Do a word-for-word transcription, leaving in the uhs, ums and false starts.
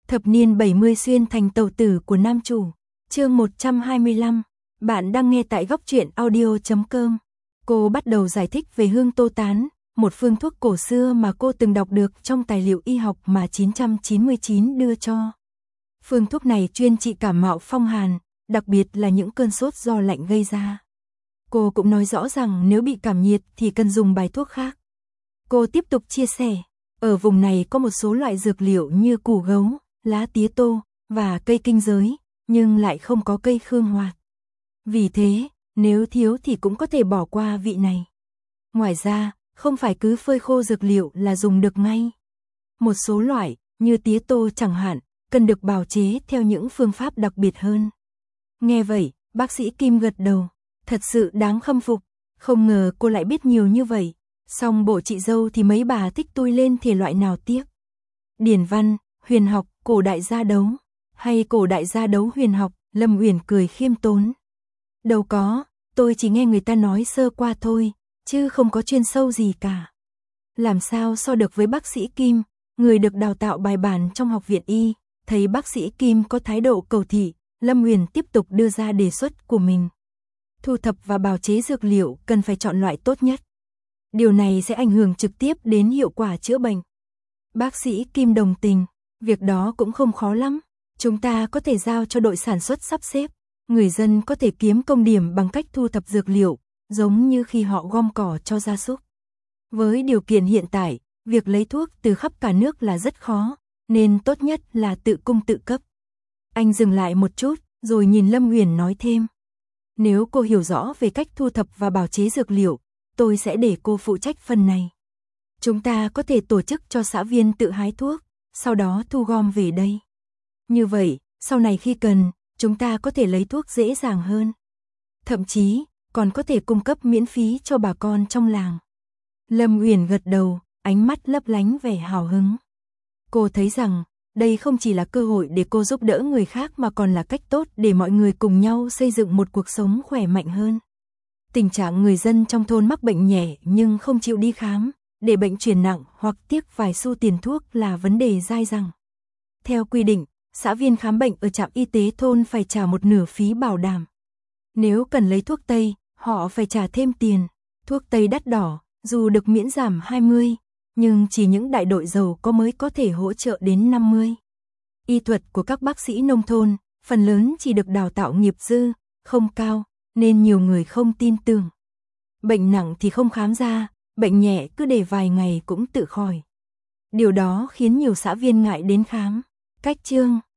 Thập niên bảy mươi xuyên thành tàu tử của nam chủ. Chương một trăm hai mươi lăm. Bạn đang nghe tại góc truyện audio chấm com. Cô bắt đầu giải thích về hương tô tán, một phương thuốc cổ xưa mà cô từng đọc được trong tài liệu y học mà chín trăm chín mươi chín đưa cho. Phương thuốc này chuyên trị cảm mạo phong hàn, đặc biệt là những cơn sốt do lạnh gây ra. Cô cũng nói rõ rằng nếu bị cảm nhiệt thì cần dùng bài thuốc khác. Cô tiếp tục chia sẻ, ở vùng này có một số loại dược liệu như củ gấu, lá tía tô và cây kinh giới, nhưng lại không có cây khương hoạt. Vì thế, nếu thiếu thì cũng có thể bỏ qua vị này. Ngoài ra, không phải cứ phơi khô dược liệu là dùng được ngay. Một số loại, như tía tô chẳng hạn, cần được bào chế theo những phương pháp đặc biệt hơn. Nghe vậy, bác sĩ Kim gật đầu, thật sự đáng khâm phục, không ngờ cô lại biết nhiều như vậy. Song bộ chị dâu thì mấy bà thích tui lên thể loại nào tiếc. Điển văn, huyền học, cổ đại gia đấu, hay cổ đại gia đấu huyền học, Lâm Uyển cười khiêm tốn. Đâu có, tôi chỉ nghe người ta nói sơ qua thôi, chứ không có chuyên sâu gì cả. Làm sao so được với bác sĩ Kim, người được đào tạo bài bản trong học viện y. Thấy bác sĩ Kim có thái độ cầu thị, Lâm Uyển tiếp tục đưa ra đề xuất của mình. Thu thập và bào chế dược liệu cần phải chọn loại tốt nhất. Điều này sẽ ảnh hưởng trực tiếp đến hiệu quả chữa bệnh. Bác sĩ Kim đồng tình, việc đó cũng không khó lắm. Chúng ta có thể giao cho đội sản xuất sắp xếp. Người dân có thể kiếm công điểm bằng cách thu thập dược liệu, giống như khi họ gom cỏ cho gia súc. Với điều kiện hiện tại, việc lấy thuốc từ khắp cả nước là rất khó, nên tốt nhất là tự cung tự cấp. Anh dừng lại một chút, rồi nhìn Lâm Uyển nói thêm. Nếu cô hiểu rõ về cách thu thập và bào chế dược liệu, tôi sẽ để cô phụ trách phần này. Chúng ta có thể tổ chức cho xã viên tự hái thuốc, sau đó thu gom về đây. Như vậy, sau này khi cần, chúng ta có thể lấy thuốc dễ dàng hơn. Thậm chí, còn có thể cung cấp miễn phí cho bà con trong làng. Lâm Uyển gật đầu, ánh mắt lấp lánh vẻ hào hứng. Cô thấy rằng, đây không chỉ là cơ hội để cô giúp đỡ người khác mà còn là cách tốt để mọi người cùng nhau xây dựng một cuộc sống khỏe mạnh hơn. Tình trạng người dân trong thôn mắc bệnh nhẹ nhưng không chịu đi khám, để bệnh chuyển nặng hoặc tiếc vài xu tiền thuốc là vấn đề dai dẳng. Theo quy định, xã viên khám bệnh ở trạm y tế thôn phải trả một nửa phí bảo đảm. Nếu cần lấy thuốc tây, họ phải trả thêm tiền. Thuốc tây đắt đỏ, dù được miễn giảm hai mươi, nhưng chỉ những đại đội giàu có mới có thể hỗ trợ đến năm mươi. Y thuật của các bác sĩ nông thôn, phần lớn chỉ được đào tạo nghiệp dư, không cao, nên nhiều người không tin tưởng. Bệnh nặng thì không khám ra, bệnh nhẹ cứ để vài ngày cũng tự khỏi. Điều đó khiến nhiều xã viên ngại đến khám. Cách chương